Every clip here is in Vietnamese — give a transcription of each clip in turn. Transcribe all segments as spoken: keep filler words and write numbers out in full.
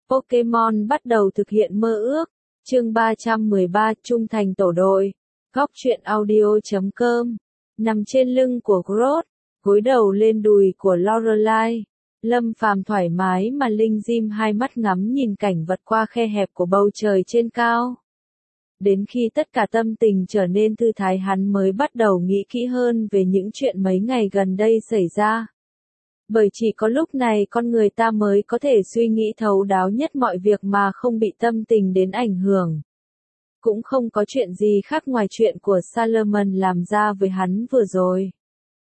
Pokemon bắt đầu thực hiện mơ ước. Chương ba trăm mười ba, Trung thành tổ đội. Góc truyện audio chấm com. Nằm trên lưng của Grodd, gối đầu lên đùi của Lorelai, Lâm Phàm thoải mái mà linh dim hai mắt ngắm nhìn cảnh vật qua khe hẹp của bầu trời trên cao. Đến khi tất cả tâm tình trở nên thư thái, hắn mới bắt đầu nghĩ kỹ hơn về những chuyện mấy ngày gần đây xảy ra. Bởi chỉ có lúc này con người ta mới có thể suy nghĩ thấu đáo nhất mọi việc mà không bị tâm tình đến ảnh hưởng. Cũng không có chuyện gì khác ngoài chuyện của Solomon làm ra với hắn vừa rồi.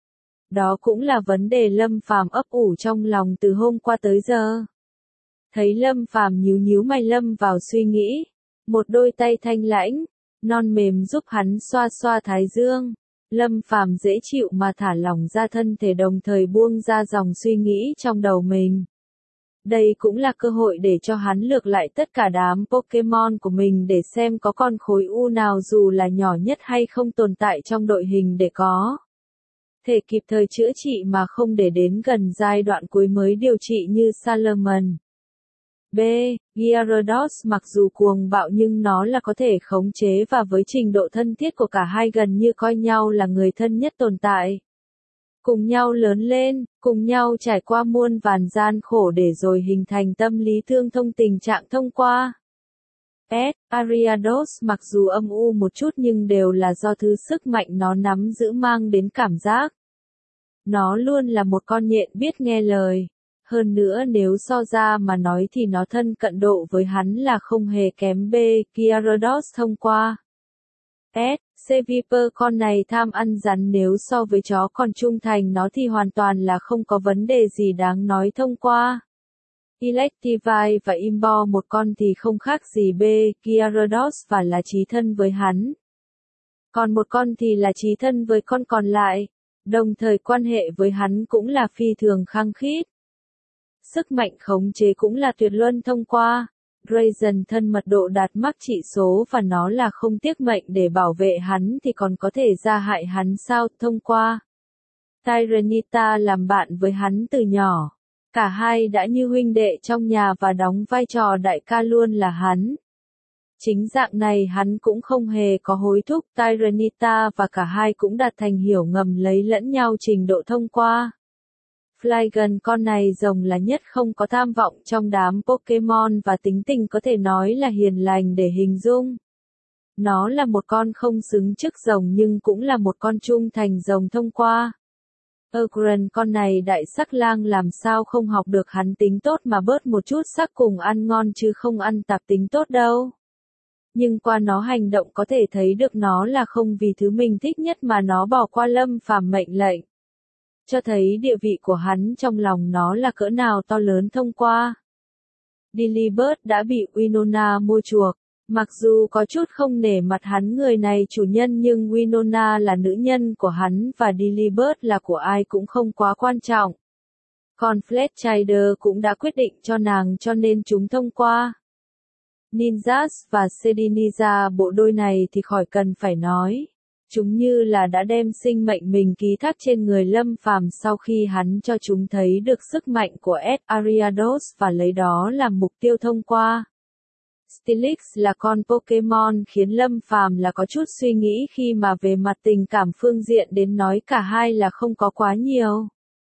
Đó cũng là vấn đề Lâm Phàm ấp ủ trong lòng từ hôm qua tới giờ. Thấy Lâm Phàm nhíu nhíu mày lâm vào suy nghĩ, một đôi tay thanh lãnh, non mềm giúp hắn xoa xoa thái dương. Lâm Phàm dễ chịu mà thả lỏng ra thân thể, đồng thời buông ra dòng suy nghĩ trong đầu mình. Đây cũng là cơ hội để cho hắn lược lại tất cả đám Pokemon của mình để xem có con khối u nào dù là nhỏ nhất hay không tồn tại trong đội hình để có thể kịp thời chữa trị mà không để đến gần giai đoạn cuối mới điều trị như Solomon. B. Gyarados mặc dù cuồng bạo nhưng nó là có thể khống chế, và với trình độ thân thiết của cả hai gần như coi nhau là người thân nhất tồn tại. Cùng nhau lớn lên, cùng nhau trải qua muôn vàn gian khổ để rồi hình thành tâm lý tương thông tình trạng thông qua. S. Ariados mặc dù âm u một chút nhưng đều là do thứ sức mạnh nó nắm giữ mang đến cảm giác. Nó luôn là một con nhện biết nghe lời. Hơn nữa nếu so ra mà nói thì nó thân cận độ với hắn là không hề kém. B. Gyarados thông qua. S. Seviper con này tham ăn rắn, nếu so với chó còn trung thành nó thì hoàn toàn là không có vấn đề gì đáng nói thông qua. Electivire và Imbo một con thì không khác gì. B. Gyarados và là chí thân với hắn. Còn một con thì là chí thân với con còn lại. Đồng thời quan hệ với hắn cũng là phi thường khăng khít. Sức mạnh khống chế cũng là tuyệt luân thông qua. Drazen thân mật độ đạt mắc trị số và nó là không tiếc mệnh để bảo vệ hắn thì còn có thể ra hại hắn sao thông qua. Tyranitar làm bạn với hắn từ nhỏ. Cả hai đã như huynh đệ trong nhà và đóng vai trò đại ca luôn là hắn. Chính dạng này hắn cũng không hề có hối thúc Tyranitar và cả hai cũng đạt thành hiểu ngầm lấy lẫn nhau trình độ thông qua. Flygon con này rồng là nhất không có tham vọng trong đám Pokemon và tính tình có thể nói là hiền lành để hình dung. Nó là một con không xứng chức rồng nhưng cũng là một con trung thành rồng thông qua. Urgren con này đại sắc lang làm sao không học được hắn tính tốt mà bớt một chút sắc cùng ăn ngon chứ không ăn tạp tính tốt đâu. Nhưng qua nó hành động có thể thấy được nó là không vì thứ mình thích nhất mà nó bỏ qua Lâm Phàm mệnh lệnh. Cho thấy địa vị của hắn trong lòng nó là cỡ nào to lớn thông qua. Delibird đã bị Winona mua chuộc. Mặc dù có chút không nể mặt hắn người này chủ nhân nhưng Winona là nữ nhân của hắn và Delibird là của ai cũng không quá quan trọng. Còn Fletchinder cũng đã quyết định cho nàng cho nên chúng thông qua. Ninjas và Sediniza bộ đôi này thì khỏi cần phải nói. Chúng như là đã đem sinh mệnh mình ký thác trên người Lâm Phàm sau khi hắn cho chúng thấy được sức mạnh của S. Ariados và lấy đó làm mục tiêu thông qua. Steelix là con Pokemon khiến Lâm Phàm là có chút suy nghĩ khi mà về mặt tình cảm phương diện đến nói cả hai là không có quá nhiều.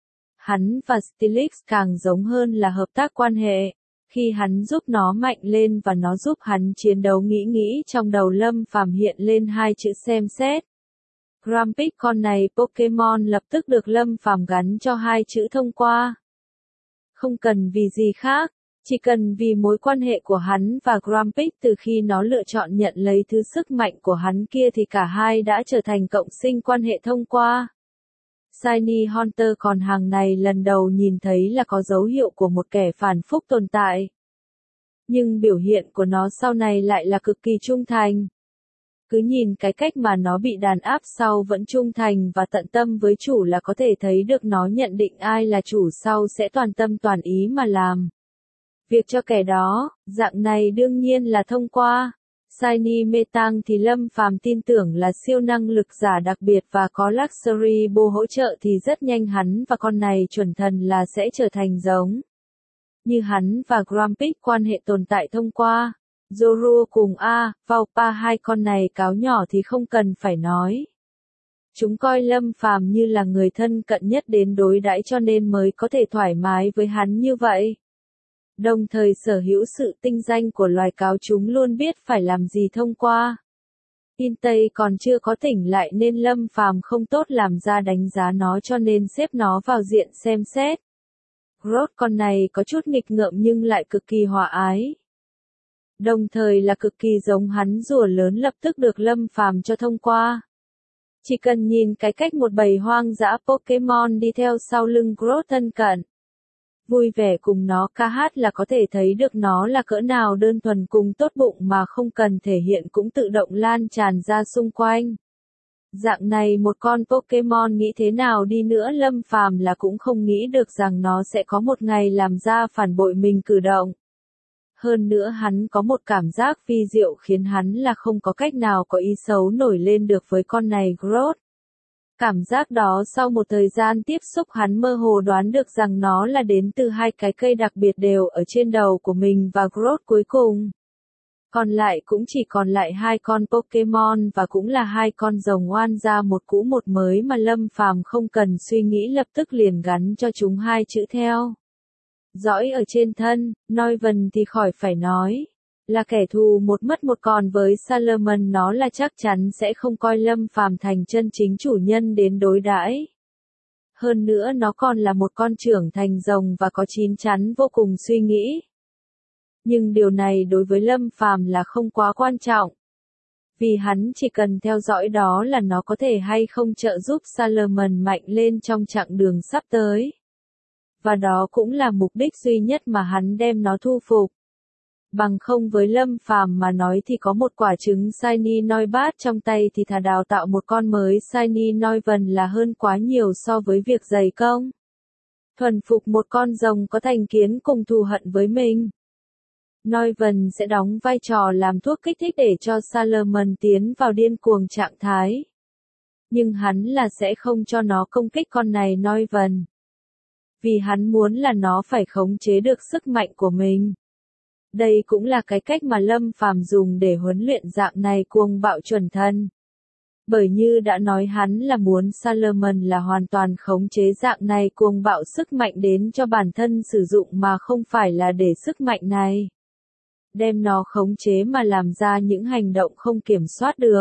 Hắn và Steelix càng giống hơn là hợp tác quan hệ. Khi hắn giúp nó mạnh lên và nó giúp hắn chiến đấu, nghĩ nghĩ trong đầu Lâm Phàm hiện lên hai chữ xem xét. Grumpig con này Pokemon lập tức được Lâm Phàm gắn cho hai chữ thông qua. Không cần vì gì khác, chỉ cần vì mối quan hệ của hắn và Grumpig từ khi nó lựa chọn nhận lấy thứ sức mạnh của hắn kia thì cả hai đã trở thành cộng sinh quan hệ thông qua. Shiny Haunter còn hàng này lần đầu nhìn thấy là có dấu hiệu của một kẻ phản phúc tồn tại. Nhưng biểu hiện của nó sau này lại là cực kỳ trung thành. Cứ nhìn cái cách mà nó bị đàn áp sau vẫn trung thành và tận tâm với chủ là có thể thấy được nó nhận định ai là chủ sau sẽ toàn tâm toàn ý mà làm việc cho kẻ đó, dạng này đương nhiên là thông qua. Shiny Metang thì Lâm Phàm tin tưởng là siêu năng lực giả đặc biệt và có Luxury Bo hỗ trợ thì rất nhanh hắn và con này chuẩn thần là sẽ trở thành giống. Như hắn và Grumpig quan hệ tồn tại thông qua Zorua cùng A, Vaupa, hai con này cáo nhỏ thì không cần phải nói. Chúng coi Lâm Phàm như là người thân cận nhất đến đối đãi cho nên mới có thể thoải mái với hắn như vậy. Đồng thời sở hữu sự tinh danh của loài cáo chúng luôn biết phải làm gì thông qua. Tin Tây còn chưa có tỉnh lại nên Lâm Phàm không tốt làm ra đánh giá nó cho nên xếp nó vào diện xem xét. Grodd con này có chút nghịch ngợm nhưng lại cực kỳ hòa ái. Đồng thời là cực kỳ giống hắn rùa lớn lập tức được Lâm Phàm cho thông qua. Chỉ cần nhìn cái cách một bầy hoang dã Pokemon đi theo sau lưng Grodd thân cận, vui vẻ cùng nó ca hát là có thể thấy được nó là cỡ nào đơn thuần cùng tốt bụng mà không cần thể hiện cũng tự động lan tràn ra xung quanh. Dạng này một con Pokemon nghĩ thế nào đi nữa Lâm Phàm là cũng không nghĩ được rằng nó sẽ có một ngày làm ra phản bội mình cử động. Hơn nữa hắn có một cảm giác vi diệu khiến hắn là không có cách nào có ý xấu nổi lên được với con này Grodd. Cảm giác đó sau một thời gian tiếp xúc hắn mơ hồ đoán được rằng nó là đến từ hai cái cây đặc biệt đều ở trên đầu của mình và Grodd cuối cùng. Còn lại cũng chỉ còn lại hai con Pokemon và cũng là hai con rồng oan ra một cũ một mới mà Lâm Phàm không cần suy nghĩ lập tức liền gắn cho chúng hai chữ theo. Dõi ở trên thân, Noivern thì khỏi phải nói. Là kẻ thù một mất một còn với Salamence nó là chắc chắn sẽ không coi Lâm Phàm thành chân chính chủ nhân đến đối đãi. Hơn nữa nó còn là một con trưởng thành rồng và có chín chắn vô cùng suy nghĩ. Nhưng điều này đối với Lâm Phàm là không quá quan trọng. Vì hắn chỉ cần theo dõi đó là nó có thể hay không trợ giúp Salamence mạnh lên trong chặng đường sắp tới. Và đó cũng là mục đích duy nhất mà hắn đem nó thu phục. Bằng không với Lâm Phàm mà nói thì có một quả trứng Shiny Noibat trong tay thì thà đào tạo một con mới Shiny Noivern là hơn quá nhiều so với việc dày công. Thuần phục một con rồng có thành kiến cùng thù hận với mình. Noivern sẽ đóng vai trò làm thuốc kích thích để cho Salamence tiến vào điên cuồng trạng thái. Nhưng hắn là sẽ không cho nó công kích con này Noivern. Vì hắn muốn là nó phải khống chế được sức mạnh của mình. Đây cũng là cái cách mà Lâm Phàm dùng để huấn luyện dạng này cuồng bạo chuẩn thân. Bởi như đã nói hắn là muốn Salamence là hoàn toàn khống chế dạng này cuồng bạo sức mạnh đến cho bản thân sử dụng mà không phải là để sức mạnh này đem nó khống chế mà làm ra những hành động không kiểm soát được.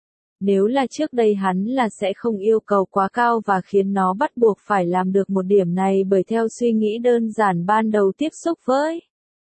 Nếu là trước đây hắn là sẽ không yêu cầu quá cao và khiến nó bắt buộc phải làm được một điểm này bởi theo suy nghĩ đơn giản ban đầu tiếp xúc với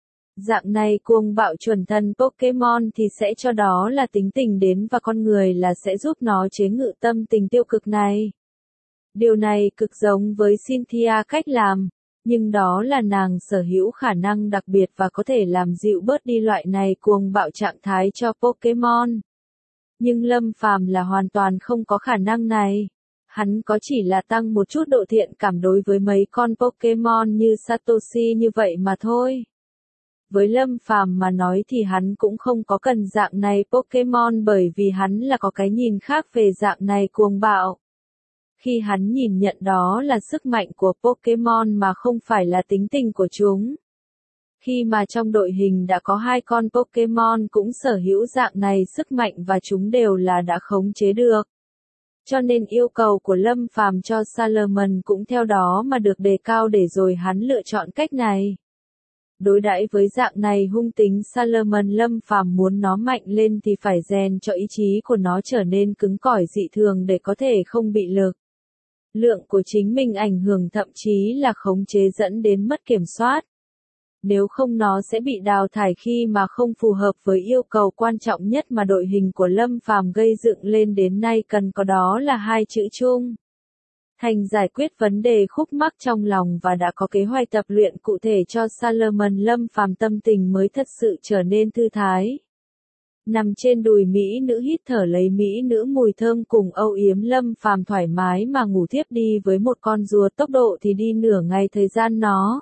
dạng này cuồng bạo chuẩn thân Pokemon thì sẽ cho đó là tính tình đến và con người là sẽ giúp nó chế ngự tâm tình tiêu cực này. Điều này cực giống với Cynthia cách làm, nhưng đó là nàng sở hữu khả năng đặc biệt và có thể làm dịu bớt đi loại này cuồng bạo trạng thái cho Pokemon. Nhưng Lâm Phàm là hoàn toàn không có khả năng này. Hắn có chỉ là tăng một chút độ thiện cảm đối với mấy con Pokemon như Satoshi như vậy mà thôi. Với Lâm Phàm mà nói thì hắn cũng không có cần dạng này Pokemon bởi vì hắn là có cái nhìn khác về dạng này cuồng bạo. Khi hắn nhìn nhận đó là sức mạnh của Pokemon mà không phải là tính tình của chúng. Khi mà trong đội hình đã có hai con Pokemon cũng sở hữu dạng này sức mạnh và chúng đều là đã khống chế được. Cho nên yêu cầu của Lâm Phàm cho Salamence cũng theo đó mà được đề cao để rồi hắn lựa chọn cách này. Đối đãi với dạng này hung tính Salamence Lâm Phàm muốn nó mạnh lên thì phải rèn cho ý chí của nó trở nên cứng cỏi dị thường để có thể không bị lực lượng của chính mình ảnh hưởng thậm chí là khống chế dẫn đến mất kiểm soát. Nếu không nó sẽ bị đào thải khi mà không phù hợp với yêu cầu quan trọng nhất mà đội hình của Lâm Phàm gây dựng lên đến nay cần có đó là hai chữ chung. Thành giải quyết vấn đề khúc mắc trong lòng và đã có kế hoạch tập luyện cụ thể cho Salamence Lâm Phàm tâm tình mới thật sự trở nên thư thái. Nằm trên đùi mỹ nữ hít thở lấy mỹ nữ mùi thơm cùng âu yếm Lâm Phàm thoải mái mà ngủ thiếp đi với một con rùa tốc độ thì đi nửa ngày thời gian nó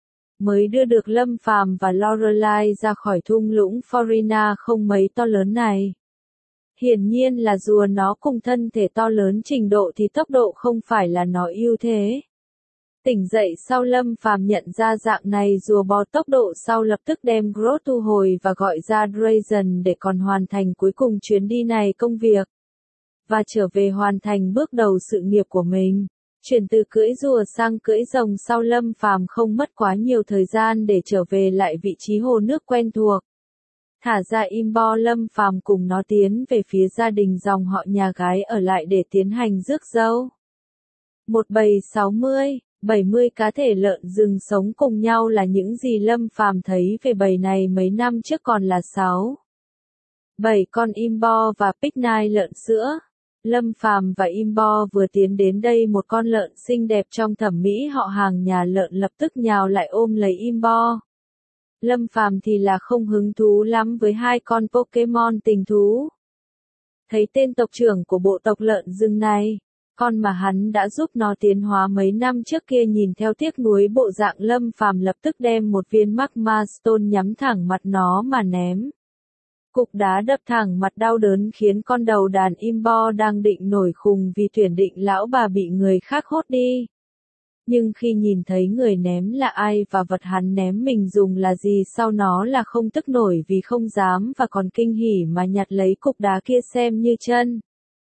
mới đưa được Lâm Phàm và Lorelai ra khỏi thung lũng Florina không mấy to lớn này. Hiển nhiên là rùa nó cùng thân thể to lớn trình độ thì tốc độ không phải là nó ưu thế. Tỉnh dậy sau Lâm Phàm nhận ra dạng này rùa bò tốc độ sau lập tức đem Groot thu hồi và gọi ra Drazen để còn hoàn thành cuối cùng chuyến đi này công việc. Và trở về hoàn thành bước đầu sự nghiệp của mình. Chuyển từ cưỡi rùa sang cưỡi rồng sau Lâm Phàm không mất quá nhiều thời gian để trở về lại vị trí hồ nước quen thuộc. Thả ra im bo Lâm Phàm cùng nó tiến về phía gia đình dòng họ nhà gái ở lại để tiến hành rước dâu. Một bầy sáu mươi, bảy mươi cá thể lợn rừng sống cùng nhau là những gì Lâm Phàm thấy về bầy này mấy năm trước còn là sáu, bảy con im bo và picnic lợn sữa. Lâm Phàm và im bo vừa tiến đến đây một con lợn xinh đẹp trong thẩm mỹ họ hàng nhà lợn lập tức nhào lại ôm lấy im bo. Lâm Phàm thì là không hứng thú lắm với hai con Pokemon tình thú. Thấy tên tộc trưởng của bộ tộc lợn rừng này, con mà hắn đã giúp nó tiến hóa mấy năm trước kia nhìn theo tiếc nuối bộ dạng Lâm Phàm lập tức đem một viên Magma Stone nhắm thẳng mặt nó mà ném. Cục đá đập thẳng mặt đau đớn khiến con đầu đàn im bo đang định nổi khùng vì tuyển định lão bà bị người khác hốt đi. Nhưng khi nhìn thấy người ném là ai và vật hắn ném mình dùng là gì sau nó là không tức nổi vì không dám và còn kinh hỉ mà nhặt lấy cục đá kia xem như chân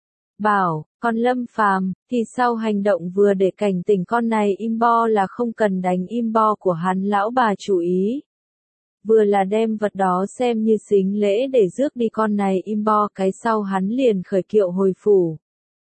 bảo. Còn Lâm Phàm thì sau hành động vừa để cảnh tỉnh con này im bo là không cần đánh im bo của hắn lão bà chú ý. Vừa là đem vật đó xem như sính lễ để rước đi con này im bo cái sau hắn liền khởi kiệu hồi phủ.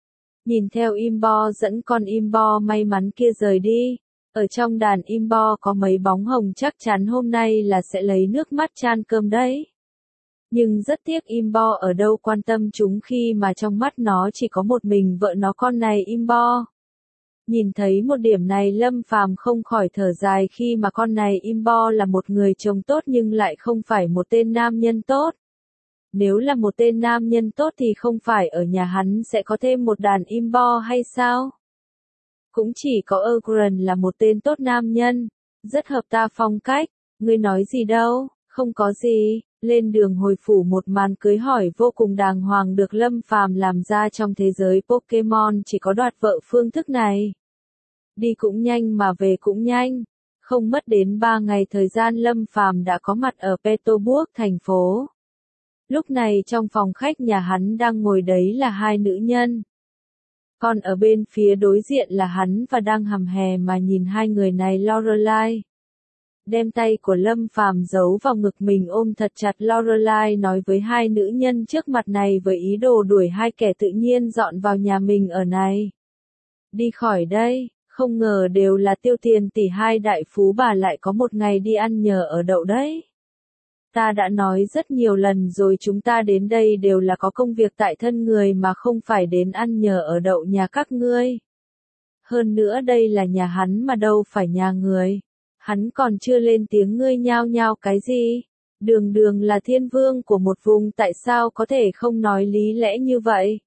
Nhìn theo im bo dẫn con im bo may mắn kia rời đi. Ở trong đàn im bo có mấy bóng hồng chắc chắn hôm nay là sẽ lấy nước mắt chan cơm đấy. Nhưng rất tiếc im bo ở đâu quan tâm chúng khi mà trong mắt nó chỉ có một mình vợ nó con này im bo. Nhìn thấy một điểm này Lâm Phàm không khỏi thở dài khi mà con này im bo là một người chồng tốt nhưng lại không phải một tên nam nhân tốt. Nếu là một tên nam nhân tốt thì không phải ở nhà hắn sẽ có thêm một đàn im bo hay sao? Cũng chỉ có Ogren là một tên tốt nam nhân, rất hợp ta phong cách, ngươi nói gì đâu, không có gì. Lên đường hồi phủ một màn cưới hỏi vô cùng đàng hoàng được Lâm Phàm làm ra trong thế giới Pokemon chỉ có đoạt vợ phương thức này. Đi cũng nhanh mà về cũng nhanh. Không mất đến ba ngày thời gian Lâm Phàm đã có mặt ở Petorburg thành phố. Lúc này trong phòng khách nhà hắn đang ngồi đấy là hai nữ nhân. Còn ở bên phía đối diện là hắn và đang hầm hè mà nhìn hai người này Lorelai. Đem tay của Lâm Phàm giấu vào ngực mình ôm thật chặt Lorelai nói với hai nữ nhân trước mặt này với ý đồ đuổi hai kẻ tự nhiên dọn vào nhà mình ở này. Đi khỏi đây, không ngờ đều là tiêu tiền tỷ hai đại phú bà lại có một ngày đi ăn nhờ ở đậu đấy. Ta đã nói rất nhiều lần rồi chúng ta đến đây đều là có công việc tại thân người mà không phải đến ăn nhờ ở đậu nhà các ngươi. Hơn nữa đây là nhà hắn mà đâu phải nhà người. Hắn còn chưa lên tiếng ngươi nhao nhao cái gì? Đường đường là thiên vương của một vùng tại sao có thể không nói lý lẽ như vậy?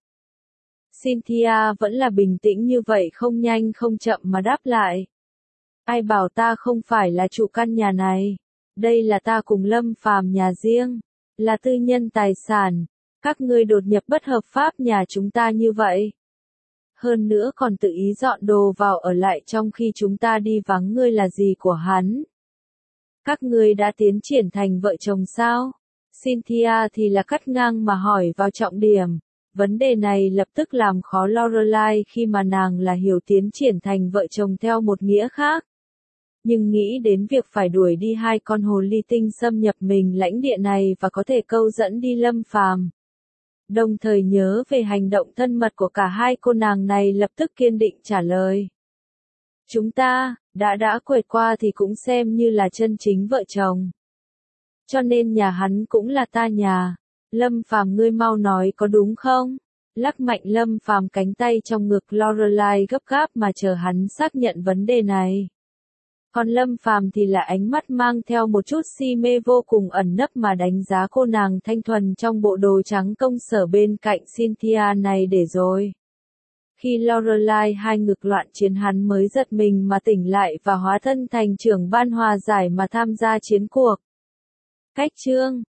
Cynthia vẫn là bình tĩnh như vậy không nhanh không chậm mà đáp lại. Ai bảo ta không phải là chủ căn nhà này? Đây là ta cùng Lâm Phàm nhà riêng, là tư nhân tài sản. Các ngươi đột nhập bất hợp pháp nhà chúng ta như vậy. Hơn nữa còn tự ý dọn đồ vào ở lại trong khi chúng ta đi vắng ngươi là gì của hắn. Các ngươi đã tiến triển thành vợ chồng sao? Cynthia thì là cắt ngang mà hỏi vào trọng điểm. Vấn đề này lập tức làm khó Lorelai khi mà nàng là hiểu tiến triển thành vợ chồng theo một nghĩa khác. Nhưng nghĩ đến việc phải đuổi đi hai con hồ ly tinh xâm nhập mình lãnh địa này và có thể câu dẫn đi Lâm Phàm. Đồng thời nhớ về hành động thân mật của cả hai cô nàng này lập tức kiên định trả lời. Chúng ta, đã đã quệt qua thì cũng xem như là chân chính vợ chồng. Cho nên nhà hắn cũng là ta nhà. Lâm Phàm ngươi mau nói có đúng không? Lắc mạnh Lâm Phàm cánh tay trong ngực Lorelai gấp gáp mà chờ hắn xác nhận vấn đề này. Còn Lâm Phàm thì là ánh mắt mang theo một chút si mê vô cùng ẩn nấp mà đánh giá cô nàng thanh thuần trong bộ đồ trắng công sở bên cạnh Cynthia này để rồi. Khi Lorelai hai ngực loạn chiến hắn mới giật mình mà tỉnh lại và hóa thân thành trưởng ban hòa giải mà tham gia chiến cuộc. Cách chương